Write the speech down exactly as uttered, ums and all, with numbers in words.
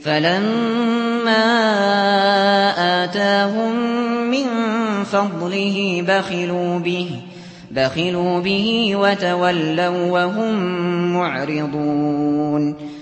فَلَمَّا آتَاهُم مِّن فَضْلِهِ بَخِلُوا بِهِ وَتَوَلَّوا وَّهُم مُّعْرِضُونَ